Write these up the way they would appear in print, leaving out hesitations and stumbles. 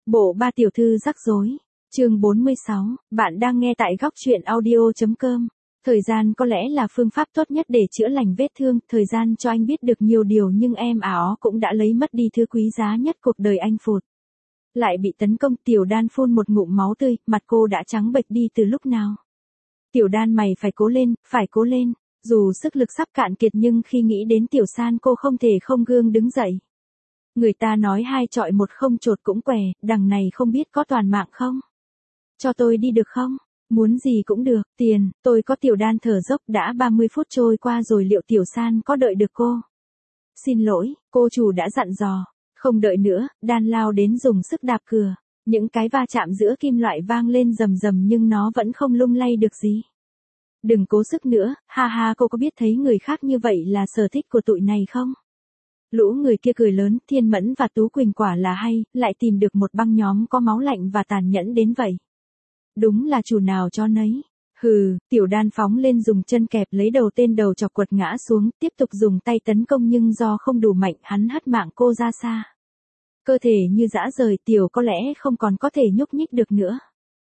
Bộ ba tiểu thư rắc rối. Chương 46, bạn đang nghe tại góc truyện audio.com. Thời gian có lẽ là phương pháp tốt nhất để chữa lành vết thương, thời gian cho anh biết được nhiều điều nhưng em ó cũng đã lấy mất đi thứ quý giá nhất cuộc đời anh phụt. Lại bị tấn công, Tiểu Đan phun một ngụm máu tươi, mặt cô đã trắng bệch đi từ lúc nào. Tiểu Đan mày phải cố lên, dù sức lực sắp cạn kiệt nhưng khi nghĩ đến Tiểu San cô không thể không gương đứng dậy. Người ta nói 2 chọi 1 không chột cũng què, đằng này không biết có toàn mạng không? Cho tôi đi được không? Muốn gì cũng được, tiền, tôi có. Tiểu Đan thở dốc, đã 30 phút trôi qua rồi liệu Tiểu San có đợi được cô? Xin lỗi, cô chủ đã dặn dò. Không đợi nữa, Đan lao đến dùng sức đạp cửa. Những cái va chạm giữa kim loại vang lên rầm rầm nhưng nó vẫn không lung lay được gì. Đừng cố sức nữa, ha ha, cô có biết thấy người khác như vậy là sở thích của tụi này không? Lũ người kia cười lớn, Thiên Mẫn và Tú Quỳnh quả là hay, lại tìm được một băng nhóm có máu lạnh và tàn nhẫn đến vậy. Đúng là chủ nào cho nấy. Hừ, Tiểu Đan phóng lên dùng chân kẹp lấy đầu tên đầu chọc quật ngã xuống, tiếp tục dùng tay tấn công nhưng do không đủ mạnh hắn hất mạng cô ra xa. Cơ thể như dã rời, Tiểu có lẽ không còn có thể nhúc nhích được nữa.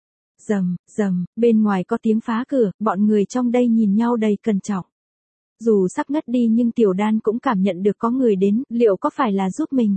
Rầm, bên ngoài có tiếng phá cửa, bọn người trong đây nhìn nhau đầy cẩn trọng. Dù sắp ngất đi nhưng Tiểu Đan cũng cảm nhận được có người đến, liệu có phải là giúp mình?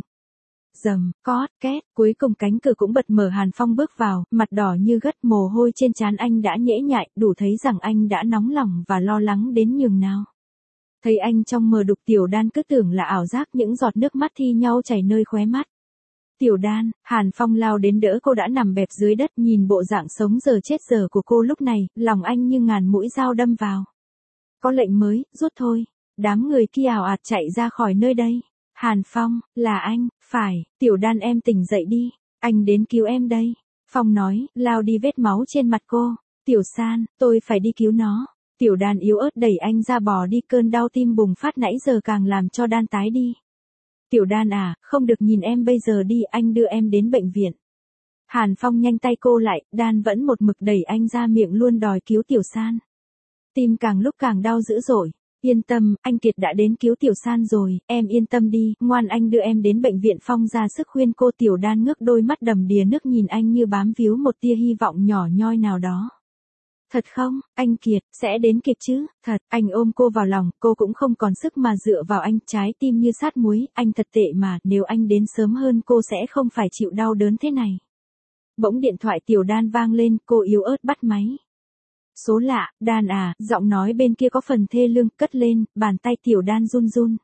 Cót, két, cuối cùng cánh cửa cũng bật mở, Hàn Phong bước vào, mặt đỏ như gất, mồ hôi trên trán anh đã nhễ nhại, đủ thấy rằng anh đã nóng lòng và lo lắng đến nhường nào. Thấy anh trong mờ đục, Tiểu Đan cứ tưởng là ảo giác, những giọt nước mắt thi nhau chảy nơi khóe mắt. Tiểu Đan, Hàn Phong lao đến đỡ cô đã nằm bẹp dưới đất, nhìn bộ dạng sống giờ chết giờ của cô lúc này, lòng anh như ngàn mũi dao đâm vào. Có lệnh mới, rút thôi. Đám người kia ào ạt chạy ra khỏi nơi đây. Hàn Phong, là anh, phải, Tiểu Đan em tỉnh dậy đi, anh đến cứu em đây. Phong nói, lao đi vết máu trên mặt cô. Tiểu San, tôi phải đi cứu nó. Tiểu Đan yếu ớt đẩy anh ra bỏ đi, cơn đau tim bùng phát nãy giờ càng làm cho Đan tái đi. Tiểu Đan à, không được nhìn em bây giờ đi, anh đưa em đến bệnh viện. Hàn Phong nhanh tay cô lại, Đan vẫn một mực đẩy anh ra, miệng luôn đòi cứu Tiểu San. Tim càng lúc càng đau dữ dội. Yên tâm, anh Kiệt đã đến cứu Tiểu San rồi, em yên tâm đi, ngoan, anh đưa em đến bệnh viện. Phong ra sức khuyên cô. Tiểu Đan ngước đôi mắt đầm đìa nước nhìn anh như bám víu một tia hy vọng nhỏ nhoi nào đó. Thật không, anh Kiệt, sẽ đến kịp chứ? Thật, anh ôm cô vào lòng, cô cũng không còn sức mà dựa vào anh, trái tim như sát muối, anh thật tệ mà, nếu anh đến sớm hơn cô sẽ không phải chịu đau đớn thế này. Bỗng điện thoại Tiểu Đan vang lên, cô yếu ớt bắt máy. Số lạ, Đan à, giọng nói bên kia có phần thê lương, cất lên, bàn tay Tiểu Đan run run.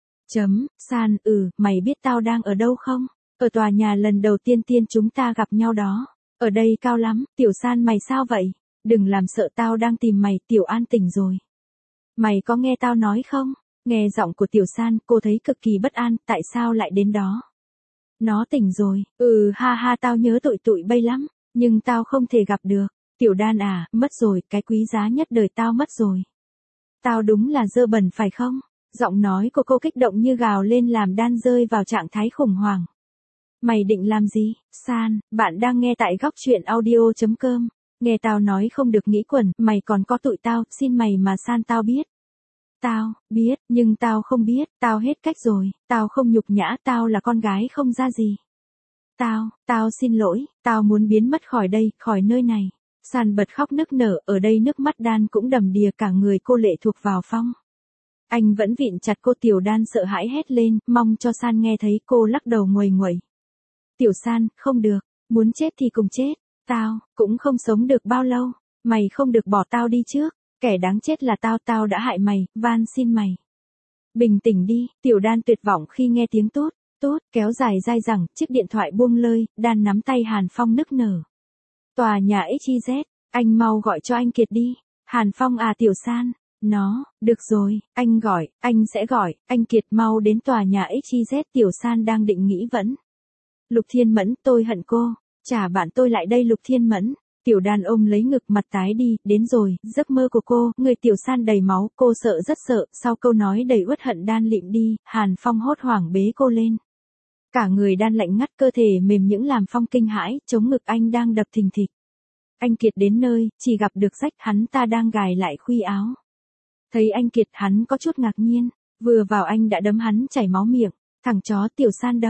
San, mày biết tao đang ở đâu không? Ở tòa nhà lần đầu tiên chúng ta gặp nhau đó. Ở đây cao lắm. Tiểu San, mày sao vậy? Đừng làm sợ, tao đang tìm mày. Tiểu An tỉnh rồi. Mày có nghe tao nói không? Nghe giọng của Tiểu San, cô thấy cực kỳ bất an, tại sao lại đến đó? Nó tỉnh rồi. Ha ha, tao nhớ tụi bay lắm, nhưng tao không thể gặp được. Tiểu Đan à, mất rồi, cái quý giá nhất đời tao mất rồi. Tao đúng là dơ bẩn phải không? Giọng nói của cô kích động như gào lên làm Đan rơi vào trạng thái khủng hoảng. Mày định làm gì? San, bạn đang nghe tại góc truyện audio.com. Nghe tao nói không được nghĩ quẩn, mày còn có tụi tao, xin mày mà San, tao biết. Tao, biết, nhưng tao không biết, tao hết cách rồi, tao không nhục nhã, tao là con gái không ra gì. Tao xin lỗi, tao muốn biến mất khỏi đây, khỏi nơi này. San bật khóc nức nở, ở đây nước mắt Đan cũng đầm đìa, cả người cô lệ thuộc vào Phong. Anh vẫn vịn chặt cô. Tiểu Đan sợ hãi hét lên, mong cho San nghe thấy, cô lắc đầu nguầy nguậy. Tiểu San, không được, muốn chết thì cùng chết, tao cũng không sống được bao lâu, mày không được bỏ tao đi trước, kẻ đáng chết là tao đã hại mày, van xin mày. Bình tĩnh đi. Tiểu Đan tuyệt vọng khi nghe tiếng tút kéo dài dai dẳng, chiếc điện thoại buông lơi, Đan nắm tay Hàn Phong nức nở. Tòa nhà XYZ, anh mau gọi cho anh Kiệt đi. Hàn Phong à, Tiểu San, được rồi, anh sẽ gọi, anh Kiệt mau đến tòa nhà XYZ. Tiểu San đang định nghĩ vẫn. Lục Thiên Mẫn, tôi hận cô, trả bạn tôi lại đây. Lục Thiên Mẫn. Tiểu Đan ôm lấy ngực, mặt tái đi, đến rồi, giấc mơ của cô, người Tiểu San đầy máu, cô sợ, rất sợ. Sau câu nói đầy uất hận Đan lịm đi, Hàn Phong hốt hoảng bế cô lên. Cả người Đan lạnh ngắt, cơ thể mềm những làm Phong kinh hãi, chống ngực anh đang đập thình thịch. Anh Kiệt đến nơi, chỉ gặp được rách, hắn ta đang gài lại khuy áo. Thấy anh Kiệt, hắn có chút ngạc nhiên, vừa vào anh đã đấm hắn chảy máu miệng. Thằng chó, Tiểu San đâu?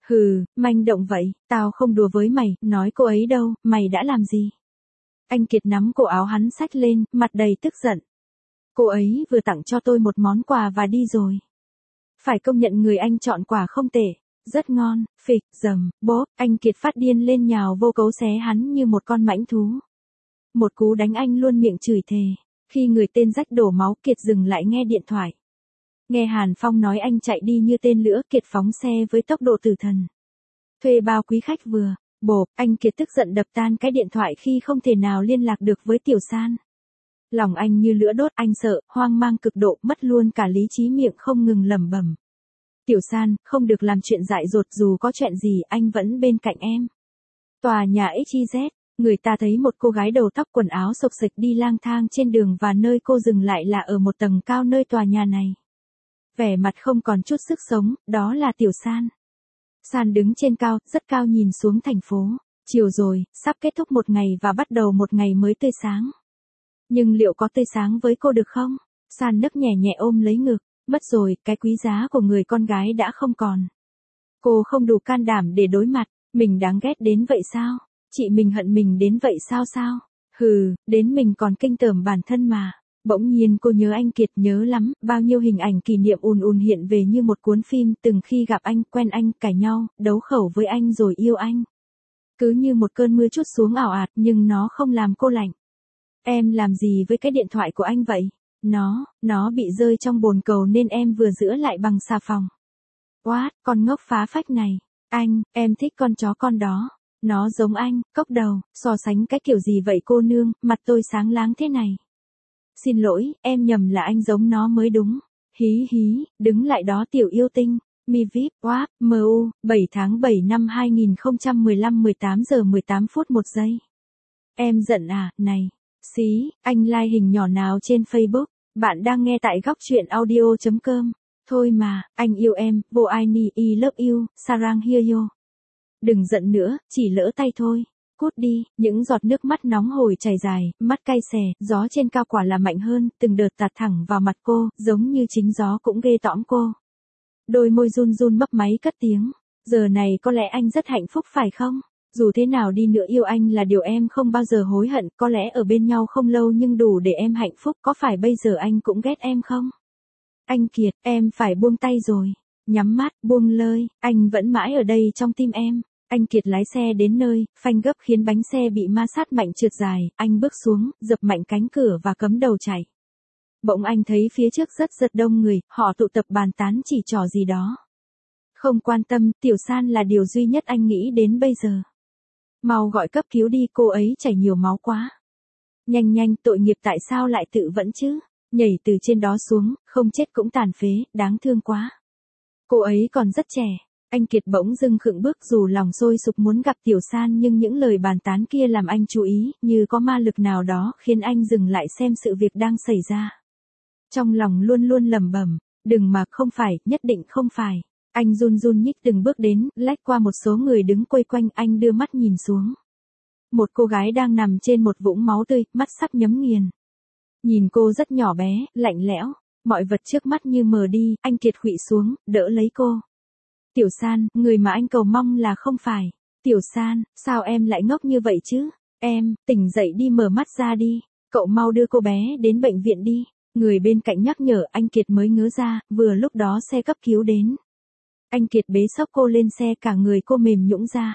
Hừ, manh động vậy, tao không đùa với mày, nói cô ấy đâu, mày đã làm gì? Anh Kiệt nắm cổ áo hắn xách lên, mặt đầy tức giận. Cô ấy vừa tặng cho tôi một món quà và đi rồi. Phải công nhận người anh chọn quà không tệ, rất ngon, phịch, dầm, bốp, anh Kiệt phát điên lên nhào vô cấu xé hắn như một con mãnh thú. Một cú đánh anh luôn miệng chửi thề, khi người tên rách đổ máu Kiệt dừng lại nghe điện thoại. Nghe Hàn Phong nói anh chạy đi như tên lửa, Kiệt phóng xe với tốc độ tử thần. Thuê bao quý khách vừa, bộp, anh Kiệt tức giận đập tan cái điện thoại khi không thể nào liên lạc được với Tiểu San. Lòng anh như lửa đốt, anh sợ, hoang mang cực độ, mất luôn cả lý trí, miệng không ngừng lẩm bẩm. Tiểu San, không được làm chuyện dại dột, dù có chuyện gì anh vẫn bên cạnh em. Tòa nhà XYZ, người ta thấy một cô gái đầu tóc quần áo xộc xệch đi lang thang trên đường và nơi cô dừng lại là ở một tầng cao nơi tòa nhà này. Vẻ mặt không còn chút sức sống, đó là Tiểu San. San đứng trên cao, rất cao nhìn xuống thành phố. Chiều rồi, sắp kết thúc một ngày và bắt đầu một ngày mới tươi sáng. Nhưng liệu có tươi sáng với cô được không? San nấc nhẹ nhẹ ôm lấy ngực. Mất rồi, cái quý giá của người con gái đã không còn. Cô không đủ can đảm để đối mặt. Mình đáng ghét đến vậy sao? Chị mình hận mình đến vậy sao? Hừ, đến mình còn kinh tởm bản thân mà. Bỗng nhiên cô nhớ anh Kiệt, nhớ lắm, bao nhiêu hình ảnh kỷ niệm ùn ùn hiện về như một cuốn phim, từng khi gặp anh, quen anh, cãi nhau, đấu khẩu với anh rồi yêu anh. Cứ như một cơn mưa trút xuống ảo ạt nhưng nó không làm cô lạnh. Em làm gì với cái điện thoại của anh vậy? Nó bị rơi trong bồn cầu nên em vừa rửa lại bằng xà phòng. What, con ngốc phá phách này. Anh, em thích con chó con đó. Nó giống anh, cốc đầu, so sánh cái kiểu gì vậy cô nương, mặt tôi sáng láng thế này. Xin lỗi, em nhầm là anh giống nó mới đúng. Hí hí, đứng lại đó tiểu yêu tinh. Mi VIP, WAP, MU, 7 tháng 7 năm 2015 18 giờ 18 phút 1 giây. Em giận à, này. Xí, anh like hình nhỏ nào trên Facebook. Bạn đang nghe tại góc truyện audio.com. Thôi mà, anh yêu em, vô ai ni I love you, sarang hyeyo. Đừng giận nữa, chỉ lỡ tay thôi. Cút đi, những giọt nước mắt nóng hổi chảy dài, mắt cay xè, gió trên cao quả là mạnh hơn, từng đợt tạt thẳng vào mặt cô, giống như chính gió cũng ghê tõm cô. Đôi môi run run mấp máy cất tiếng. Giờ này có lẽ anh rất hạnh phúc phải không? Dù thế nào đi nữa yêu anh là điều em không bao giờ hối hận, có lẽ ở bên nhau không lâu nhưng đủ để em hạnh phúc, có phải bây giờ anh cũng ghét em không? Anh Kiệt, em phải buông tay rồi. Nhắm mắt, buông lơi, anh vẫn mãi ở đây trong tim em. Anh Kiệt lái xe đến nơi, phanh gấp khiến bánh xe bị ma sát mạnh trượt dài, anh bước xuống, dập mạnh cánh cửa và cắm đầu chạy. Bỗng anh thấy phía trước rất đông người, họ tụ tập bàn tán chỉ trò gì đó. Không quan tâm, Tiểu San là điều duy nhất anh nghĩ đến bây giờ. Mau gọi cấp cứu đi, cô ấy chảy nhiều máu quá. Nhanh, tội nghiệp tại sao lại tự vẫn chứ? Nhảy từ trên đó xuống, không chết cũng tàn phế, đáng thương quá. Cô ấy còn rất trẻ. Anh Kiệt bỗng dưng khựng bước dù lòng sôi sục muốn gặp Tiểu San nhưng những lời bàn tán kia làm anh chú ý, như có ma lực nào đó khiến anh dừng lại xem sự việc đang xảy ra. Trong lòng luôn lẩm bẩm, đừng mà, không phải, nhất định không phải. Anh run nhích từng bước đến, lách qua một số người đứng quây quanh, anh đưa mắt nhìn xuống. Một cô gái đang nằm trên một vũng máu tươi, mắt sắp nhắm nghiền. Nhìn cô rất nhỏ bé, lạnh lẽo, mọi vật trước mắt như mờ đi, anh Kiệt khuỵu xuống, đỡ lấy cô. Tiểu San, người mà anh cầu mong là không phải. Tiểu San, sao em lại ngốc như vậy chứ? Em, tỉnh dậy đi, mở mắt ra đi. Cậu mau đưa cô bé đến bệnh viện đi. Người bên cạnh nhắc nhở, anh Kiệt mới ngớ ra, vừa lúc đó xe cấp cứu đến. Anh Kiệt bế xốc cô lên xe, cả người cô mềm nhũn ra.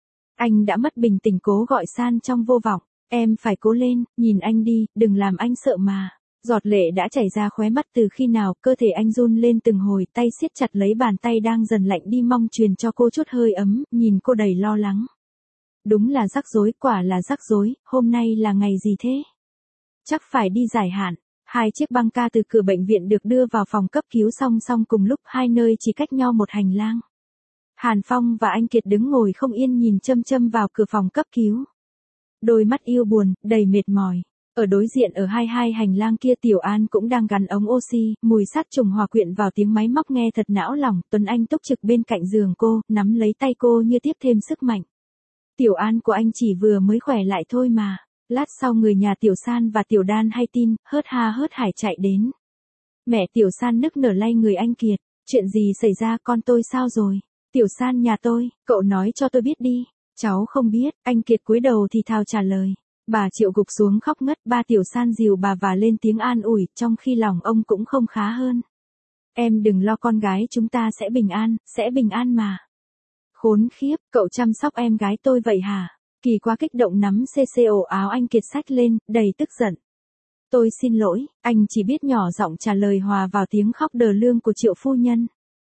Anh đã mất bình tĩnh cố gọi San trong vô vọng. Em phải cố lên, nhìn anh đi, đừng làm anh sợ mà. Giọt lệ đã chảy ra khóe mắt từ khi nào, cơ thể anh run lên từng hồi, tay siết chặt lấy bàn tay đang dần lạnh đi mong truyền cho cô chút hơi ấm, nhìn cô đầy lo lắng. Đúng là rắc rối, quả là rắc rối, hôm nay là ngày gì thế? Chắc phải đi giải hạn. 2 chiếc băng ca từ cửa bệnh viện được đưa vào phòng cấp cứu song cùng lúc, hai nơi chỉ cách nhau một hành lang. Hàn Phong và anh Kiệt đứng ngồi không yên nhìn chăm vào cửa phòng cấp cứu. Đôi mắt yêu buồn, đầy mệt mỏi. Ở đối diện ở hai hành lang kia Tiểu An cũng đang gắn ống oxy, mùi sát trùng hòa quyện vào tiếng máy móc nghe thật não lòng. Tuấn Anh túc trực bên cạnh giường cô, nắm lấy tay cô như tiếp thêm sức mạnh. Tiểu An của anh chỉ vừa mới khỏe lại thôi mà. Lát sau người nhà Tiểu San và Tiểu Đan hay tin, hớt ha hớt hải chạy đến. Mẹ Tiểu San nức nở lay người anh Kiệt. Chuyện gì xảy ra, con tôi sao rồi? Tiểu San nhà tôi, cậu nói cho tôi biết đi. Cháu không biết, anh Kiệt cúi đầu thì thào trả lời. Bà Triệu gục xuống khóc ngất, ba Tiểu San dìu bà và lên tiếng an ủi, trong khi lòng ông cũng không khá hơn. Em đừng lo, con gái chúng ta sẽ bình an mà. Khốn khiếp, cậu chăm sóc em gái tôi vậy hả? Kỳ quá kích động nắm ổ áo anh Kiệt xách lên, đầy tức giận. Tôi xin lỗi, anh chỉ biết nhỏ giọng trả lời hòa vào tiếng khóc đờ lương của Triệu phu nhân.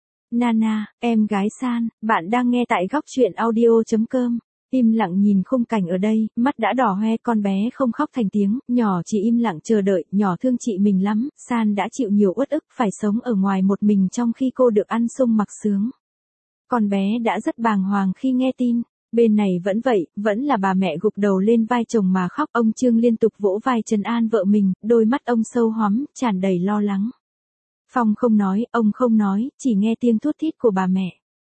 Nana, em gái San, bạn đang nghe tại góc truyện audio.com. Im lặng nhìn khung cảnh ở đây, mắt đã đỏ hoe, con bé không khóc thành tiếng, nhỏ chỉ im lặng chờ đợi, nhỏ thương chị mình lắm, San đã chịu nhiều uất ức phải sống ở ngoài một mình trong khi cô được ăn sung mặc sướng. Con bé đã rất bàng hoàng khi nghe tin. Bên này vẫn vậy, vẫn là bà mẹ gục đầu lên vai chồng mà khóc, ông Trương liên tục vỗ vai trấn an vợ mình, đôi mắt ông sâu hoắm, tràn đầy lo lắng. Phong không nói, ông không nói, chỉ nghe tiếng thút thít của bà mẹ.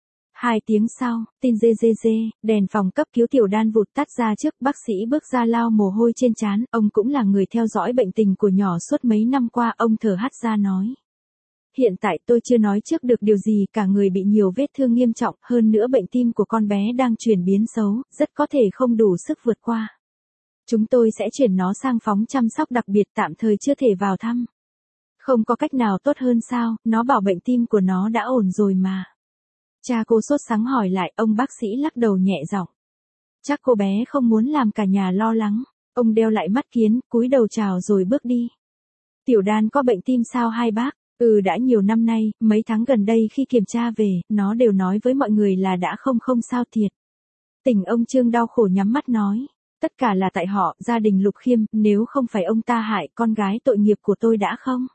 2 tiếng sau, tin dê, đèn phòng cấp cứu Tiểu Đan vụt tắt ra trước, bác sĩ bước ra lau mồ hôi trên trán, ông cũng là người theo dõi bệnh tình của nhỏ suốt mấy năm qua, ông thở hắt ra nói. Hiện tại tôi chưa nói trước được điều gì, cả người bị nhiều vết thương nghiêm trọng, hơn nữa bệnh tim của con bé đang chuyển biến xấu, rất có thể không đủ sức vượt qua. Chúng tôi sẽ chuyển nó sang phòng chăm sóc đặc biệt, tạm thời chưa thể vào thăm. Không có cách nào tốt hơn sao, nó bảo bệnh tim của nó đã ổn rồi mà. Cha cô sốt sắng hỏi lại, ông bác sĩ lắc đầu nhẹ giọng. Chắc cô bé không muốn làm cả nhà lo lắng. Ông đeo lại mắt kiếng, cúi đầu chào rồi bước đi. Tiểu Đan có bệnh tim sao hai bác? Đã nhiều năm nay, mấy tháng gần đây khi kiểm tra về, nó đều nói với mọi người là đã không sao thiệt. Tỉnh ông Trương đau khổ nhắm mắt nói. Tất cả là tại họ, gia đình Lục Khiêm, nếu không phải ông ta hại con gái tội nghiệp của tôi đã không?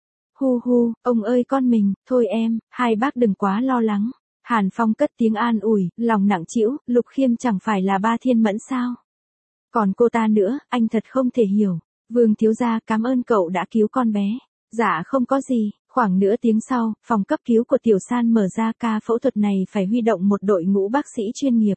Hu hu, ông ơi con mình, thôi em, hai bác đừng quá lo lắng. Hàn Phong cất tiếng an ủi, lòng nặng trĩu, Lục Khiêm chẳng phải là ba thiên mẫn sao? Còn cô ta nữa, anh thật không thể hiểu. Vương thiếu gia, cảm ơn cậu đã cứu con bé. Dạ không có gì. Khoảng nửa tiếng sau, phòng cấp cứu của Tiểu San mở ra, ca phẫu thuật này phải huy động một đội ngũ bác sĩ chuyên nghiệp.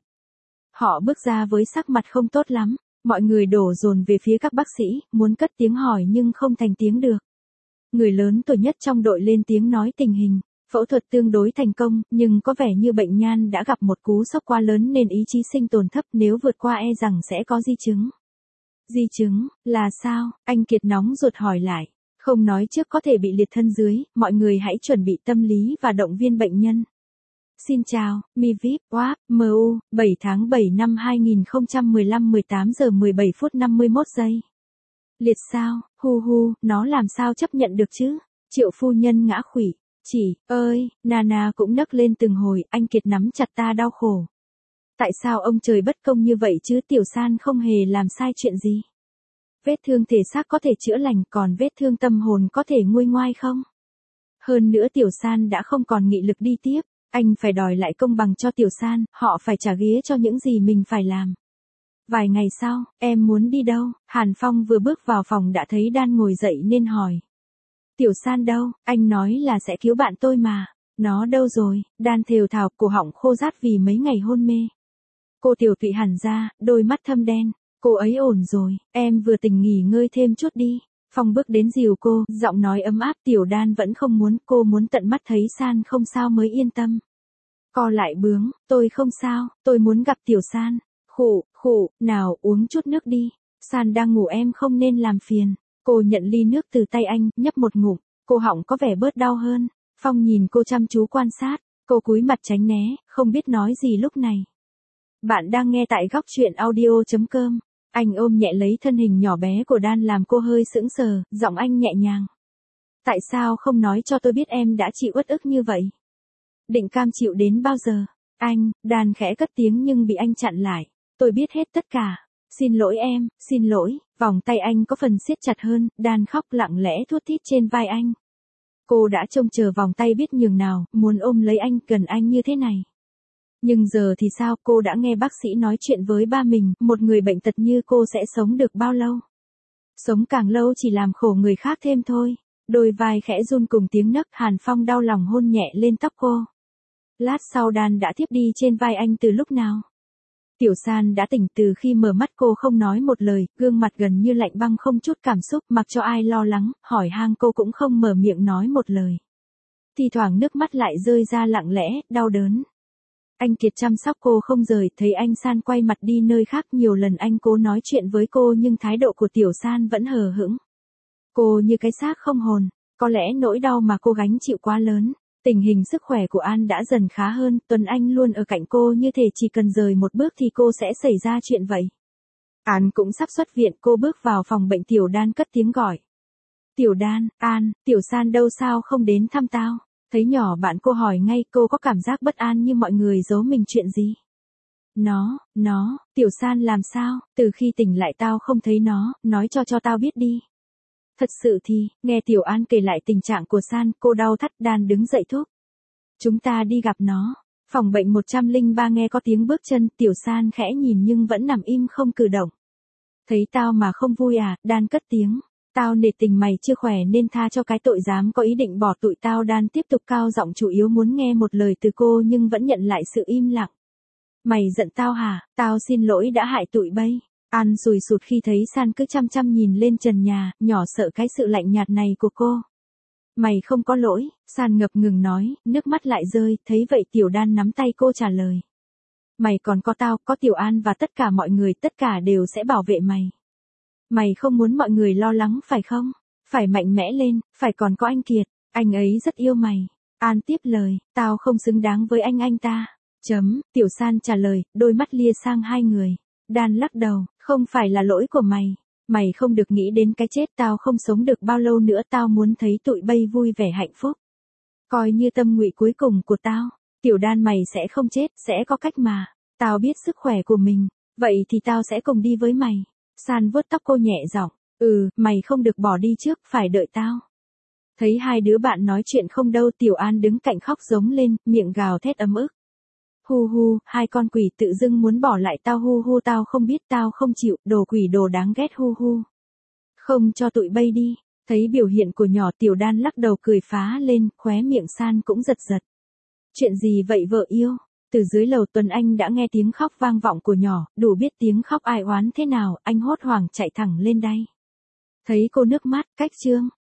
Họ bước ra với sắc mặt không tốt lắm. Mọi người đổ dồn về phía các bác sĩ, muốn cất tiếng hỏi nhưng không thành tiếng được. Người lớn tuổi nhất trong đội lên tiếng nói tình hình. Phẫu thuật tương đối thành công, nhưng có vẻ như bệnh nhan đã gặp một cú sốc quá lớn nên ý chí sinh tồn thấp, nếu vượt qua e rằng sẽ có di chứng. Di chứng, là sao? Anh Kiệt nóng ruột hỏi lại. Không nói trước có thể bị liệt thân dưới, mọi người hãy chuẩn bị tâm lý và động viên bệnh nhân. Xin chào, Mi VIP, WAP, MU, 7 tháng 7 năm 2015 18 giờ 17 phút 51 giây. Liệt sao, hu hu, nó làm sao chấp nhận được chứ? Triệu phu nhân ngã khuỵu. Chị, ơi, Nana cũng nấc lên từng hồi, anh Kiệt nắm chặt ta đau khổ. Tại sao ông trời bất công như vậy chứ? Tiểu San không hề làm sai chuyện gì. Vết thương thể xác có thể chữa lành, còn vết thương tâm hồn có thể nguôi ngoai không? Hơn nữa Tiểu San đã không còn nghị lực đi tiếp, anh phải đòi lại công bằng cho Tiểu San, họ phải trả ghế cho những gì mình phải làm. Vài ngày sau, em muốn đi đâu? Hàn Phong vừa bước vào phòng đã thấy Đan ngồi dậy nên hỏi. Tiểu San đâu? Anh nói là sẽ cứu bạn tôi mà. Nó đâu rồi? Đan thều thào, cổ họng khô rát vì mấy ngày hôn mê. Cô Tiểu Tụy hẳn ra, đôi mắt thâm đen. Cô ấy ổn rồi, em vừa tỉnh nghỉ ngơi thêm chút đi. Phong bước đến dìu cô, giọng nói ấm áp. Tiểu Đan vẫn không muốn, cô muốn tận mắt thấy San không sao mới yên tâm. Co lại bướng, tôi không sao, tôi muốn gặp Tiểu San. Khụ, nào uống chút nước đi. San đang ngủ, em không nên làm phiền. Cô nhận ly nước từ tay anh, nhấp một ngụm, cô họng có vẻ bớt đau hơn. Phong nhìn cô chăm chú quan sát, cô cúi mặt tránh né, không biết nói gì lúc này. Bạn đang nghe tại góc truyện audio.com. Anh ôm nhẹ lấy thân hình nhỏ bé của Đan làm cô hơi sững sờ, giọng anh nhẹ nhàng. Tại sao không nói cho tôi biết em đã chịu uất ức như vậy? Định cam chịu đến bao giờ? Anh, Đan khẽ cất tiếng nhưng bị anh chặn lại. Tôi biết hết tất cả. Xin lỗi em, xin lỗi. Vòng tay anh có phần siết chặt hơn, Đan khóc lặng lẽ thút thít trên vai anh. Cô đã trông chờ vòng tay biết nhường nào, muốn ôm lấy anh, gần anh như thế này. Nhưng giờ thì sao? Cô đã nghe bác sĩ nói chuyện với ba mình, một người bệnh tật như cô sẽ sống được bao lâu? Sống càng lâu chỉ làm khổ người khác thêm thôi. Đôi vai khẽ run cùng tiếng nấc, Hàn Phong đau lòng hôn nhẹ lên tóc cô. Lát sau Đan đã thiếp đi trên vai anh từ lúc nào? Tiểu San đã tỉnh từ khi mở mắt, cô không nói một lời, gương mặt gần như lạnh băng không chút cảm xúc, mặc cho ai lo lắng, hỏi han cô cũng không mở miệng nói một lời. Thì thoảng nước mắt lại rơi ra lặng lẽ, đau đớn. Anh Kiệt chăm sóc cô không rời, thấy anh San quay mặt đi nơi khác, nhiều lần anh cố nói chuyện với cô nhưng thái độ của Tiểu San vẫn hờ hững. Cô như cái xác không hồn, có lẽ nỗi đau mà cô gánh chịu quá lớn. Tình hình sức khỏe của An đã dần khá hơn, Tuấn Anh luôn ở cạnh cô như thể chỉ cần rời một bước thì cô sẽ xảy ra chuyện vậy. An cũng sắp xuất viện, cô bước vào phòng bệnh, Tiểu Đan cất tiếng gọi. Tiểu Đan, An, Tiểu San đâu, sao không đến thăm tao? Thấy nhỏ bạn cô hỏi ngay, cô có cảm giác bất an như mọi người giấu mình chuyện gì. Nó, Tiểu San làm sao, từ khi tỉnh lại tao không thấy nó, nói cho tao biết đi. Thật sự thì, nghe Tiểu An kể lại tình trạng của San, cô đau thắt đan đứng dậy thúc. Chúng ta đi gặp nó. Phòng bệnh 103 nghe có tiếng bước chân, Tiểu San khẽ nhìn nhưng vẫn nằm im không cử động. Thấy tao mà không vui à, Đan cất tiếng. Tao nể tình mày chưa khỏe nên tha cho cái tội dám có ý định bỏ tụi tao. Đan tiếp tục cao giọng, chủ yếu muốn nghe một lời từ cô nhưng vẫn nhận lại sự im lặng. Mày giận tao hả? Tao xin lỗi đã hại tụi bay. An sùi sụt khi thấy San cứ chăm chăm nhìn lên trần nhà, nhỏ sợ cái sự lạnh nhạt này của cô. Mày không có lỗi, San ngập ngừng nói, nước mắt lại rơi, thấy vậy Tiểu Đan nắm tay cô trả lời. Mày còn có tao, có Tiểu An và tất cả mọi người, tất cả đều sẽ bảo vệ mày. Mày không muốn mọi người lo lắng phải không? Phải mạnh mẽ lên, phải còn có anh Kiệt, anh ấy rất yêu mày. An tiếp lời, tao không xứng đáng với anh ta. Tiểu San trả lời, đôi mắt lia sang hai người. Đan lắc đầu, không phải là lỗi của mày. Mày không được nghĩ đến cái chết, tao không sống được bao lâu nữa, tao muốn thấy tụi bay vui vẻ hạnh phúc. Coi như tâm nguyện cuối cùng của tao. Tiểu Đan, mày sẽ không chết, sẽ có cách mà. Tao biết sức khỏe của mình, vậy thì tao sẽ cùng đi với mày. San vuốt tóc cô nhẹ giọng, mày không được bỏ đi trước, phải đợi tao. Thấy hai đứa bạn nói chuyện không đâu, Tiểu An đứng cạnh khóc giống lên, miệng gào thét ấm ức. Hu, hai con quỷ tự dưng muốn bỏ lại tao, hu, tao không biết, tao không chịu, đồ quỷ đồ đáng ghét, hu. Không cho tụi bay đi. Thấy biểu hiện của nhỏ, Tiểu Đan lắc đầu cười phá lên, khóe miệng San cũng giật. Chuyện gì vậy vợ yêu? Từ dưới lầu Tuấn Anh đã nghe tiếng khóc vang vọng của nhỏ, đủ biết tiếng khóc ai oán thế nào, anh hốt hoảng chạy thẳng lên đây. Thấy cô nước mắt, cách trương,